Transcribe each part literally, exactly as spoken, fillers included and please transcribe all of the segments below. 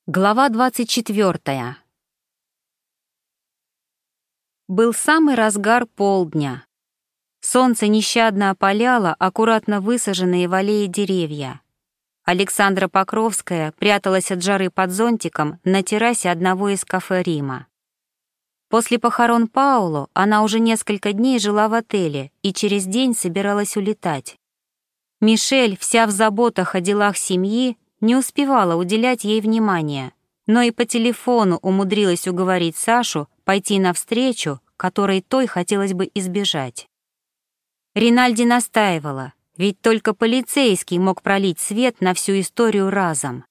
Глава двадцать четвёртая. Был самый разгар полдня. Солнце нещадно опаляло аккуратно высаженные в аллее деревья. Александра Покровская пряталась от жары под зонтиком на террасе одного из кафе Рима. После похорон Пауло она уже несколько дней жила в отеле и через день собиралась улетать. Мишель, вся в заботах о делах семьи, не успевала уделять ей внимания, но и по телефону умудрилась уговорить Сашу пойти навстречу, которой той хотелось бы избежать. Ринальди настаивала, ведь только полицейский мог пролить свет на всю историю разом.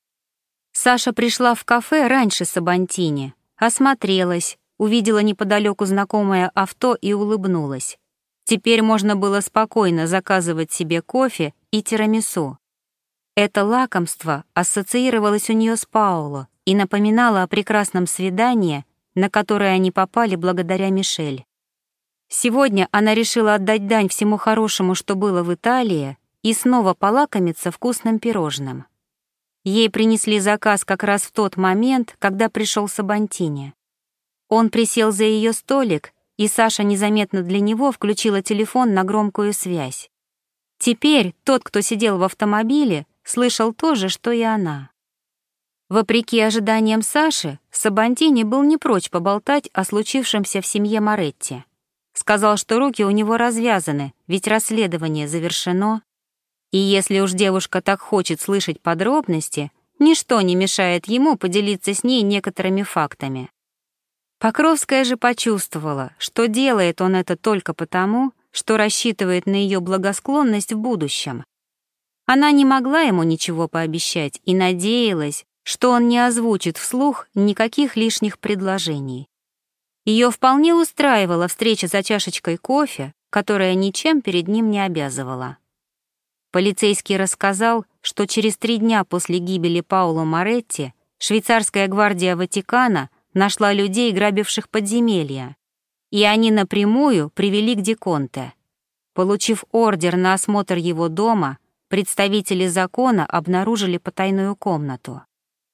Саша пришла в кафе раньше Сабантини, осмотрелась, увидела неподалеку знакомое авто и улыбнулась. Теперь можно было спокойно заказывать себе кофе и тирамису. Это лакомство ассоциировалось у нее с Пауло и напоминало о прекрасном свидании, на которое они попали благодаря Мишель. Сегодня она решила отдать дань всему хорошему, что было в Италии, и снова полакомиться вкусным пирожным. Ей принесли заказ как раз в тот момент, когда пришел Сабантини. Он присел за ее столик, и Саша незаметно для него включила телефон на громкую связь. Теперь тот, кто сидел в автомобиле, слышал то же, что и она. Вопреки ожиданиям Саши, Сабантини был не прочь поболтать о случившемся в семье Моретти. Сказал, что руки у него развязаны, ведь расследование завершено. И если уж девушка так хочет слышать подробности, ничто не мешает ему поделиться с ней некоторыми фактами. Покровская же почувствовала, что делает он это только потому, что рассчитывает на ее благосклонность в будущем. Она не могла ему ничего пообещать и надеялась, что он не озвучит вслух никаких лишних предложений. Ее вполне устраивала встреча за чашечкой кофе, которая ничем перед ним не обязывала. Полицейский рассказал, что через три дня после гибели Паоло Моретти швейцарская гвардия Ватикана нашла людей, грабивших подземелья, и они напрямую привели к Диконте. Получив ордер на осмотр его дома, представители закона обнаружили потайную комнату.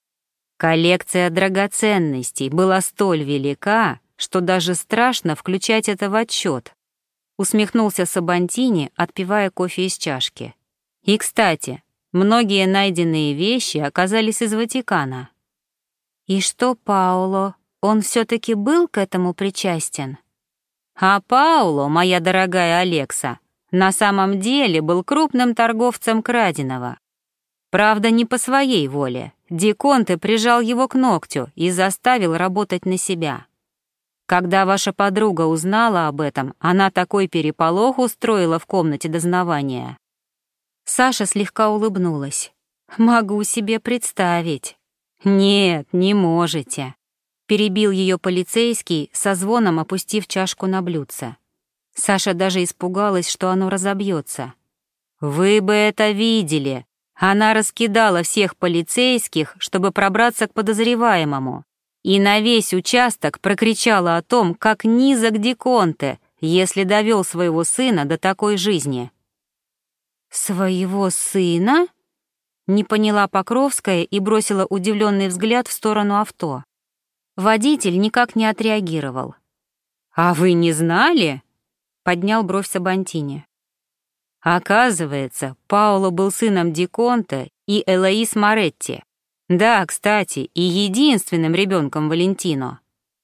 Коллекция драгоценностей была столь велика, что даже страшно включать это в отчет, усмехнулся Сабантини, отпивая кофе из чашки. И, кстати, многие найденные вещи оказались из Ватикана. И что, Пауло, он все-таки был к этому причастен? А Пауло, моя дорогая Алекса, на самом деле был крупным торговцем краденого. Правда, не по своей воле. Диконте прижал его к ногтю и заставил работать на себя. Когда ваша подруга узнала об этом, она такой переполох устроила в комнате дознавания. Саша слегка улыбнулась. «Могу себе представить». «Нет, не можете», — перебил ее полицейский, со звоном опустив чашку на блюдце. Саша даже испугалась, что оно разобьется. «Вы бы это видели! Она раскидала всех полицейских, чтобы пробраться к подозреваемому, и на весь участок прокричала о том, как низок Диконте, если довел своего сына до такой жизни». «Своего сына?» — не поняла Покровская и бросила удивленный взгляд в сторону авто. Водитель никак не отреагировал. «А вы не знали?» — поднял бровь Сабантини. Оказывается, Паоло был сыном Диконте и Элоиз Моретти. Да, кстати, и единственным ребенком Валентино.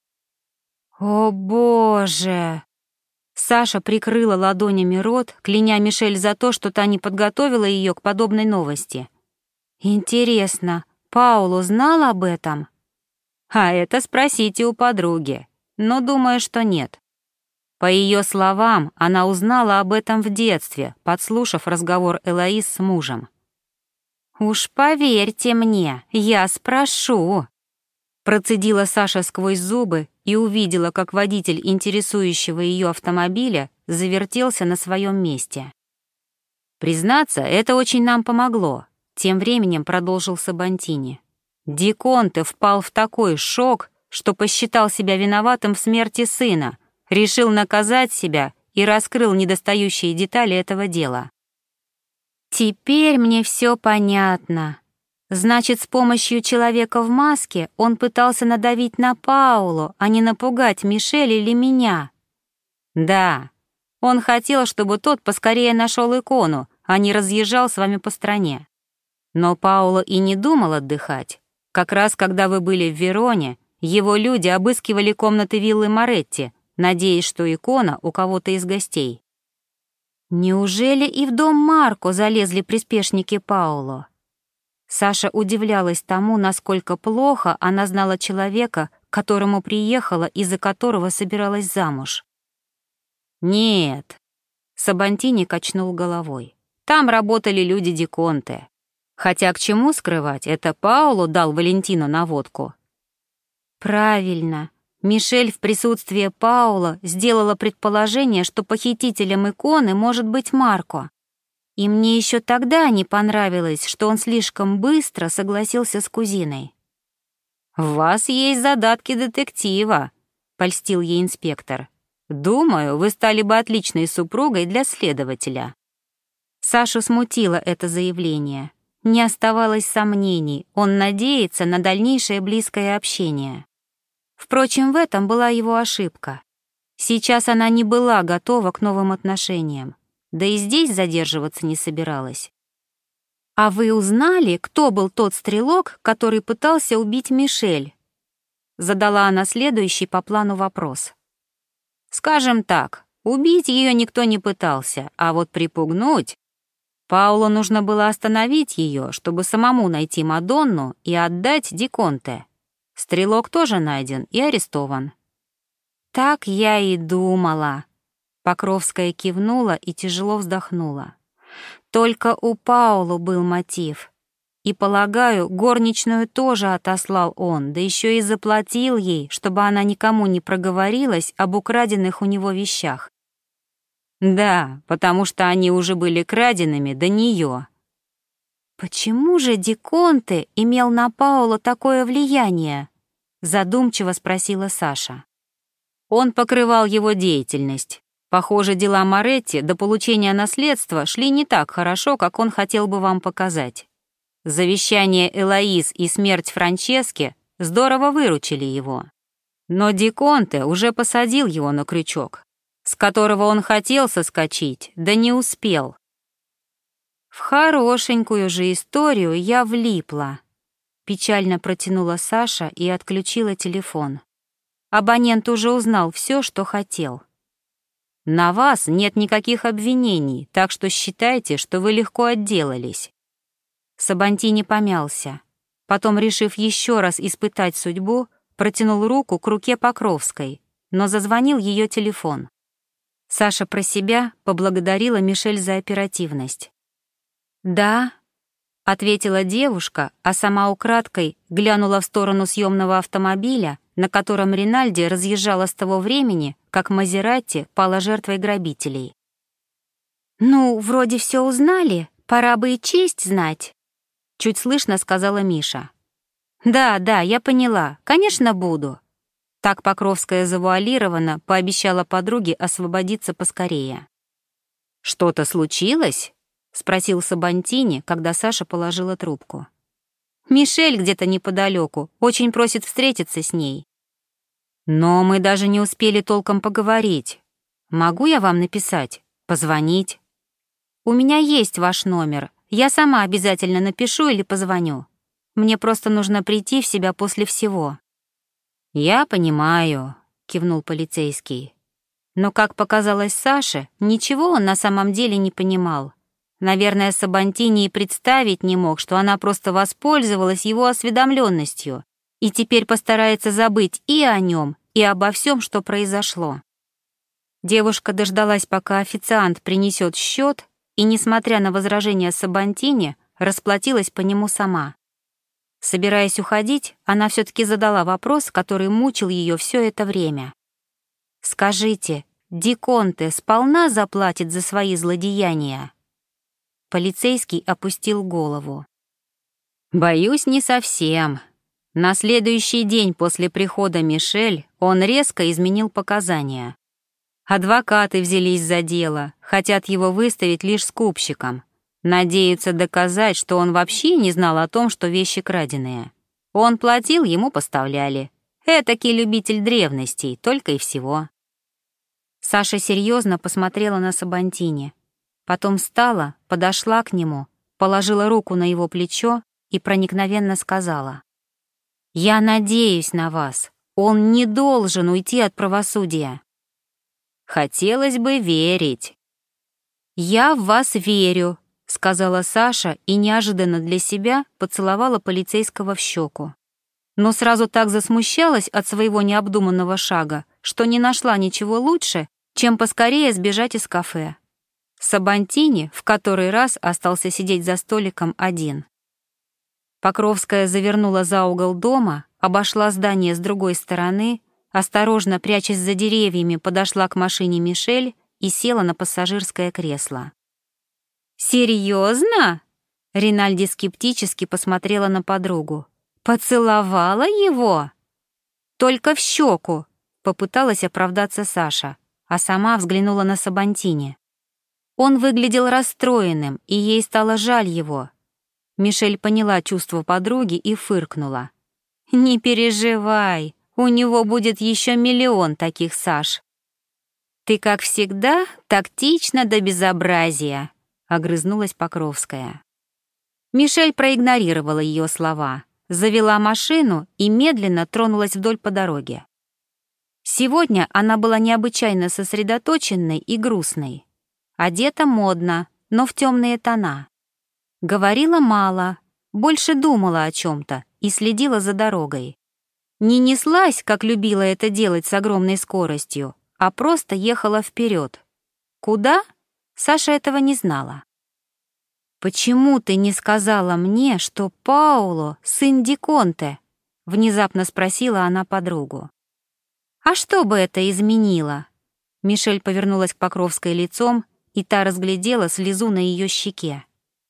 «О, Боже!» Саша прикрыла ладонями рот, кляня Мишель за то, что та не подготовила ее к подобной новости. «Интересно, Паоло знал об этом?» «А это спросите у подруги, но думаю, что нет». По ее словам, она узнала об этом в детстве, подслушав разговор Элоиз с мужем. «Уж поверьте мне, я спрошу», — процедила Саша сквозь зубы и увидела, как водитель интересующего ее автомобиля завертелся на своем месте. «Признаться, это очень нам помогло», — тем временем продолжил Сабантини. «Диконте впал в такой шок, что посчитал себя виноватым в смерти сына, решил наказать себя и раскрыл недостающие детали этого дела». «Теперь мне все понятно», — Значит, с помощью человека в маске он пытался надавить на Пауло, а не напугать Мишель или меня. Да, он хотел, чтобы тот поскорее нашел икону, а не разъезжал с вами по стране. Но Пауло и не думал отдыхать. Как раз когда вы были в Вероне, его люди обыскивали комнаты виллы Моретти, надеясь, что икона у кого-то из гостей. Неужели и в дом Марко залезли приспешники Пауло? Саша удивлялась тому, насколько плохо она знала человека, к которому приехала и за которого собиралась замуж. «Нет», — Сабантини качнул головой, — «там работали люди Ди Конте. Хотя к чему скрывать, это Пауло дал Валентину наводку». «Правильно. Мишель в присутствии Пауло сделала предположение, что похитителем иконы может быть Марко. И мне еще тогда не понравилось, что он слишком быстро согласился с кузиной». «В вас есть задатки детектива», — польстил ей инспектор. «Думаю, вы стали бы отличной супругой для следователя». Сашу смутило это заявление. Не оставалось сомнений, он надеется на дальнейшее близкое общение. Впрочем, в этом была его ошибка. Сейчас она не была готова к новым отношениям, да и здесь задерживаться не собиралась. «А вы узнали, кто был тот стрелок, который пытался убить Мишель?» Задала она следующий по плану вопрос. «Скажем так, убить ее никто не пытался, а вот припугнуть... Пауло нужно было остановить ее, чтобы самому найти Мадонну и отдать Ди Конте. Стрелок тоже найден и арестован». «Так я и думала». Покровская кивнула и тяжело вздохнула. «Только у Пауло был мотив. И, полагаю, горничную тоже отослал он, да еще и заплатил ей, чтобы она никому не проговорилась об украденных у него вещах». «Да, потому что они уже были краденными до нее». «Почему же Ди Конте имел на Пауло такое влияние?» Задумчиво спросила Саша. «Он покрывал его деятельность. Похоже, дела Моретти до получения наследства шли не так хорошо, как он хотел бы вам показать. Завещание Элоиз и смерть Франчески здорово выручили его. Но Ди Конте уже посадил его на крючок, с которого он хотел соскочить, да не успел. В хорошенькую же историю я влипла». Печально протянула Саша и отключила телефон. Абонент уже узнал все, что хотел. «На вас нет никаких обвинений, так что считайте, что вы легко отделались». Сабантини помялся. Потом, решив еще раз испытать судьбу, протянул руку к руке Покровской, но зазвонил ее телефон. Саша про себя поблагодарила Мишель за оперативность. «Да», — ответила девушка, а сама украдкой глянула в сторону съемного автомобиля, на котором Ринальди разъезжала с того времени, как Мазератти пала жертвой грабителей. «Ну, вроде все узнали, пора бы и честь знать», — чуть слышно сказала Миша. «Да, да, я поняла, конечно, буду». Так Покровская завуалированно пообещала подруге освободиться поскорее. «Что-то случилось?» — спросил Сабантини, когда Саша положила трубку. «Мишель где-то неподалеку, очень просит встретиться с ней». «Но мы даже не успели толком поговорить. Могу я вам написать? Позвонить?» «У меня есть ваш номер. Я сама обязательно напишу или позвоню. Мне просто нужно прийти в себя после всего». «Я понимаю», — кивнул полицейский. Но, как показалось Саше, ничего он на самом деле не понимал. Наверное, Сабантини и представить не мог, что она просто воспользовалась его осведомленностью и теперь постарается забыть и о нем, и обо всем, что произошло. Девушка дождалась, пока официант принесет счет, и, несмотря на возражения Сабантини, расплатилась по нему сама. Собираясь уходить, она все-таки задала вопрос, который мучил ее все это время. «Скажите, Ди Конте сполна заплатит за свои злодеяния?» Полицейский опустил голову. «Боюсь, не совсем. На следующий день после прихода Мишель он резко изменил показания. Адвокаты взялись за дело, хотят его выставить лишь скупщиком. Надеются доказать, что он вообще не знал о том, что вещи краденые. Он платил, ему поставляли. Этакий любитель древностей, только и всего. Саша серьезно посмотрела на Сабантини. Потом встала, подошла к нему, положила руку на его плечо и проникновенно сказала: «Я надеюсь на вас. Он не должен уйти от правосудия». «Хотелось бы верить». «Я в вас верю», — сказала Саша и неожиданно для себя поцеловала полицейского в щеку. Но сразу так засмущалась от своего необдуманного шага, что не нашла ничего лучше, чем поскорее сбежать из кафе. Сабантини в который раз остался сидеть за столиком один. Покровская завернула за угол дома, обошла здание с другой стороны, осторожно, прячась за деревьями, подошла к машине Мишель и села на пассажирское кресло. «Серьезно?» — Ринальди скептически посмотрела на подругу. «Поцеловала его?» «Только в щеку», — попыталась оправдаться Саша, а сама взглянула на Сабантини. Он выглядел расстроенным, и ей стало жаль его. Мишель поняла чувство подруги и фыркнула. «Не переживай, у него будет еще миллион таких, Саш». «Ты, как всегда, тактична до безобразия», — огрызнулась Покровская. Мишель проигнорировала ее слова, завела машину и медленно тронулась вдоль по дороге. Сегодня она была необычайно сосредоточенной и грустной. Одета модно, но в темные тона. Говорила мало, больше думала о чем-то и следила за дорогой. Не неслась, как любила это делать с огромной скоростью, а просто ехала вперед. Куда? Саша этого не знала. «Почему ты не сказала мне, что Пауло — сын Ди Конте?» — внезапно спросила она подругу. «А что бы это изменило?» Мишель повернулась к Покровской лицом, и та разглядела слезу на ее щеке.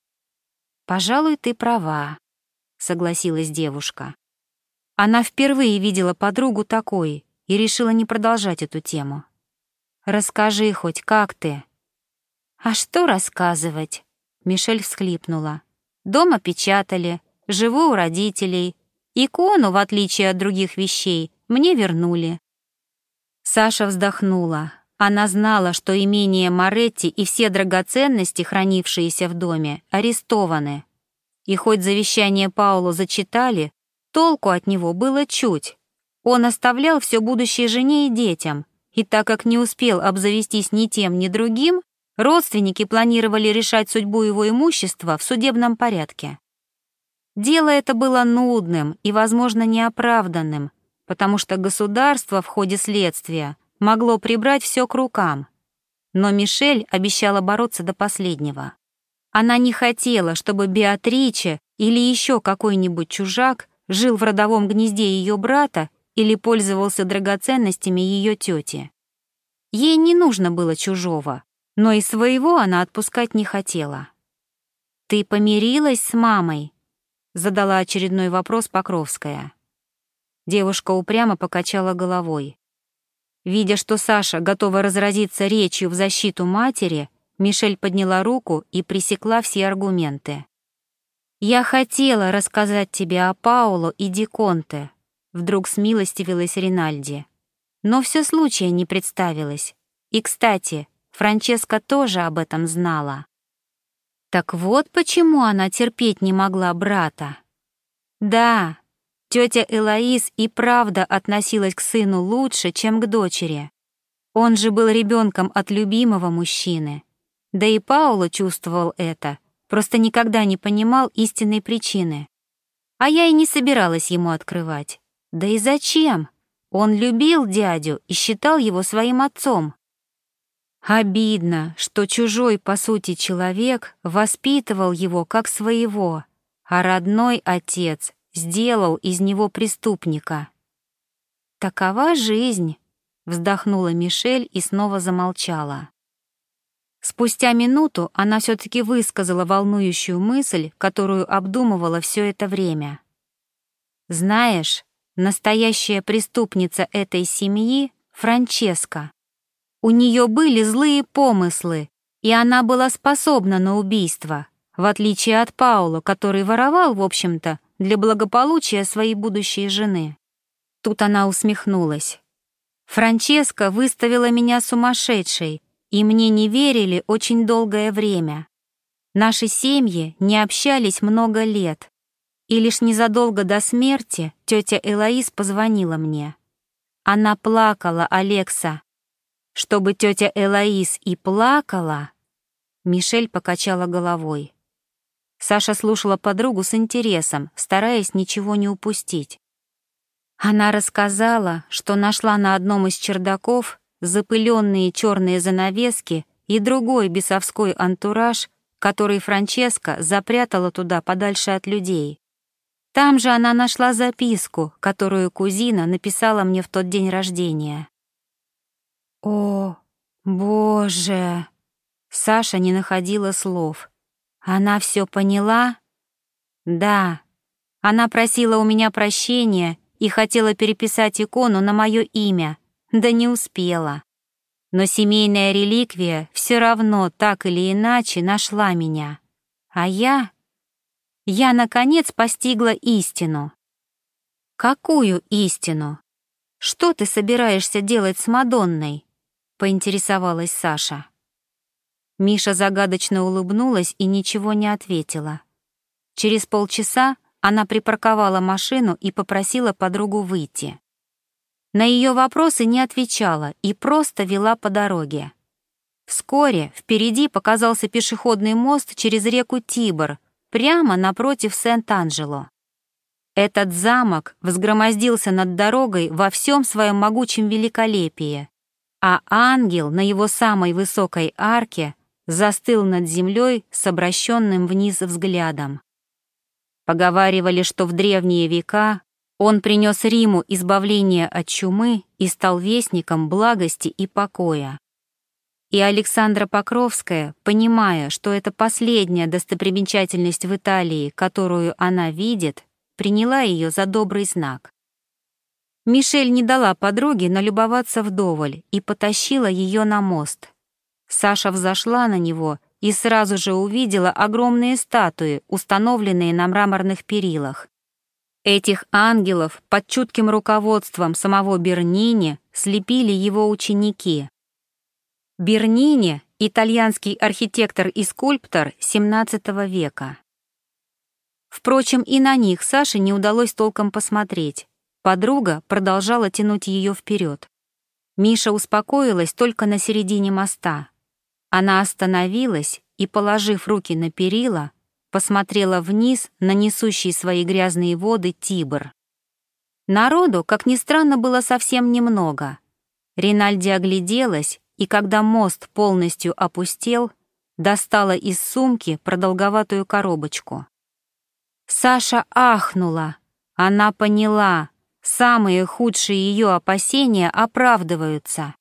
«Пожалуй, ты права», — согласилась девушка. Она впервые видела подругу такой и решила не продолжать эту тему. «Расскажи хоть, как ты?» «А что рассказывать?» — Мишель всхлипнула. «Дома печатали, живу у родителей. Икону, в отличие от других вещей, мне вернули». Саша вздохнула. Она знала, что имение Моретти и все драгоценности, хранившиеся в доме, арестованы. И хоть завещание Пауло зачитали, толку от него было чуть. Он оставлял все будущее жене и детям, и так как не успел обзавестись ни тем, ни другим, родственники планировали решать судьбу его имущества в судебном порядке. Дело это было нудным и, возможно, неоправданным, потому что государство в ходе следствия могло прибрать все к рукам. Но Мишель обещала бороться до последнего. Она не хотела, чтобы Беатриче или еще какой-нибудь чужак жил в родовом гнезде ее брата или пользовался драгоценностями ее тети. Ей не нужно было чужого, но и своего она отпускать не хотела. «Ты помирилась с мамой?» — задала очередной вопрос Покровская. Девушка упрямо покачала головой. Видя, что Саша готова разразиться речью в защиту матери, Мишель подняла руку и пресекла все аргументы. «Я хотела рассказать тебе о Пауло и Ди Конте», — вдруг смилостивилась Ринальди. «Но все случая не представилось. И, кстати, Франческа тоже об этом знала». Так вот почему она терпеть не могла брата. Да, тетя Элоиз и правда относилась к сыну лучше, чем к дочери. Он же был ребенком от любимого мужчины. Да и Пауло чувствовал это, просто никогда не понимал истинной причины. А я и не собиралась ему открывать. Да и зачем? Он любил дядю и считал его своим отцом. Обидно, что чужой, по сути, человек воспитывал его как своего, а родной отец сделал из него преступника. «Такова жизнь», — вздохнула Мишель и снова замолчала. Спустя минуту она все-таки высказала волнующую мысль, которую обдумывала все это время. «Знаешь, настоящая преступница этой семьи — Франческа. У нее были злые помыслы, и она была способна на убийство, в отличие от Паула, который воровал, в общем-то, для благополучия своей будущей жены. Тут она усмехнулась. Франческа выставила меня сумасшедшей, и мне не верили очень долгое время. Наши семьи не общались много лет, и лишь незадолго до смерти тетя Элоиз позвонила мне. Она плакала, Алекса. Чтобы тетя Элоиз и плакала... Мишель покачала головой. Саша слушала подругу с интересом, стараясь ничего не упустить. Она рассказала, что нашла на одном из чердаков запыленные черные занавески и другой бесовской антураж, который Франческа запрятала туда подальше от людей. Там же она нашла записку, которую кузина написала мне в тот день рождения. «О, Боже!» Саша не находила слов. «Она все поняла?» «Да. Она просила у меня прощения и хотела переписать икону на мое имя, да не успела. Но семейная реликвия все равно так или иначе нашла меня. А я... Я, наконец, постигла истину». «Какую истину? Что ты собираешься делать с Мадонной?» — поинтересовалась Саша. Миша загадочно улыбнулась и ничего не ответила. Через полчаса она припарковала машину и попросила подругу выйти. На ее вопросы не отвечала и просто вела по дороге. Вскоре впереди показался пешеходный мост через реку Тибр, прямо напротив Сент-Анджело. Этот замок взгромоздился над дорогой во всем своем могучем великолепии, а ангел на его самой высокой арке застыл над землей с обращенным вниз взглядом. Поговаривали, что в древние века он принес Риму избавление от чумы и стал вестником благости и покоя. И Александра Покровская, понимая, что это последняя достопримечательность в Италии, которую она видит, приняла ее за добрый знак. Мишель не дала подруге налюбоваться вдоволь и потащила ее на мост. Саша взошла на него и сразу же увидела огромные статуи, установленные на мраморных перилах. Этих ангелов под чутким руководством самого Бернини слепили его ученики. Бернини — итальянский архитектор и скульптор семнадцатого века. Впрочем, и на них Саше не удалось толком посмотреть. Подруга продолжала тянуть ее вперед. Миша успокоилась только на середине моста. Она остановилась и, положив руки на перила, посмотрела вниз на несущий свои грязные воды Тибр. Народу, как ни странно, было совсем немного. Ринальди огляделась, и когда мост полностью опустел, достала из сумки продолговатую коробочку. Саша ахнула. Она поняла, самые худшие ее опасения оправдываются.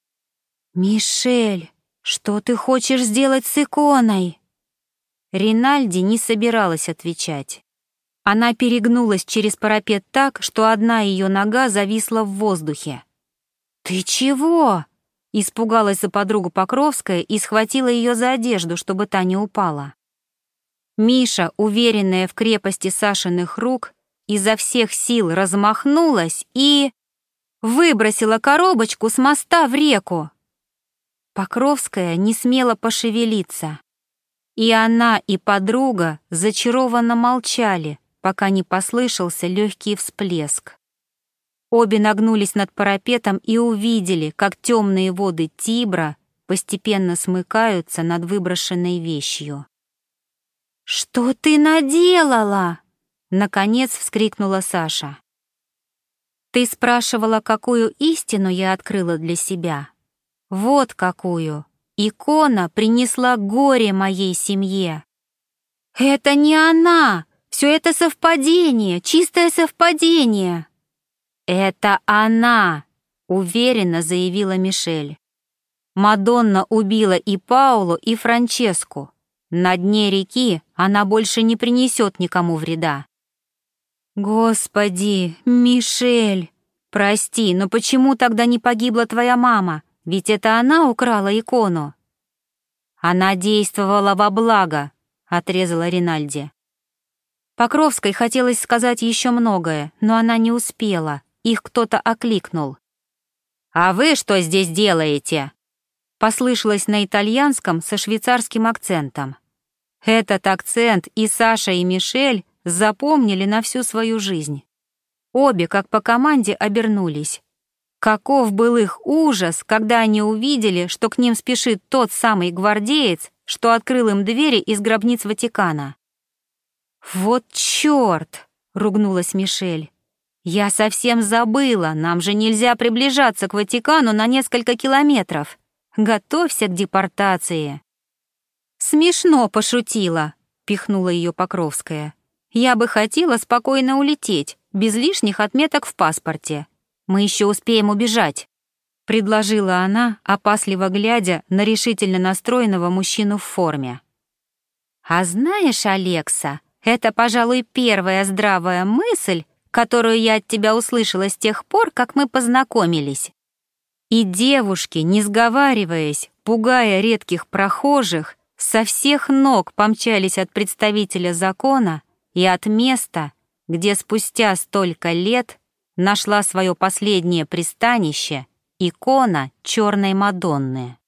«Мишель, что ты хочешь сделать с иконой?» Ринальди не собиралась отвечать. Она перегнулась через парапет так, что одна ее нога зависла в воздухе. «Ты чего?» — испугалась за подругу Покровская и схватила ее за одежду, чтобы та не упала. Миша, уверенная в крепости Сашиных рук, изо всех сил размахнулась и... выбросила коробочку с моста в реку. Покровская не смела пошевелиться. И она, и подруга зачарованно молчали, пока не послышался легкий всплеск. Обе нагнулись над парапетом и увидели, как темные воды Тибра постепенно смыкаются над выброшенной вещью. «Что ты наделала?» — наконец вскрикнула Саша. «Ты спрашивала, какую истину я открыла для себя? Вот какую! Икона принесла горе моей семье!» «Это не она! Все это совпадение, чистое совпадение!» «Это она!» — уверенно заявила Мишель. «Мадонна убила и Паулу, и Франческу. На дне реки она больше не принесет никому вреда». «Господи, Мишель, прости, но почему тогда не погибла твоя мама? Ведь это она украла икону». «Она действовала во благо», отрезала Ринальди. Покровской хотелось сказать еще многое, но она не успела, их кто-то окликнул. «А вы что здесь делаете?» Послышалось на итальянском со швейцарским акцентом. Этот акцент и Саша, и Мишель запомнили на всю свою жизнь. Обе, как по команде, обернулись. Каков был их ужас, когда они увидели, что к ним спешит тот самый гвардеец, что открыл им двери из гробниц Ватикана. «Вот чёрт!» — ругнулась Мишель. «Я совсем забыла, нам же нельзя приближаться к Ватикану на несколько километров. Готовься к депортации». «Смешно пошутила», — пихнула ее Покровская. «Я бы хотела спокойно улететь, без лишних отметок в паспорте. Мы еще успеем убежать», — предложила она, опасливо глядя на решительно настроенного мужчину в форме. «А знаешь, Алекса, это, пожалуй, первая здравая мысль, которую я от тебя услышала с тех пор, как мы познакомились». И девушки, не сговариваясь, пугая редких прохожих, со всех ног помчались от представителя закона и от места, где спустя столько лет нашла свое последнее пристанище икона Черной Мадонны.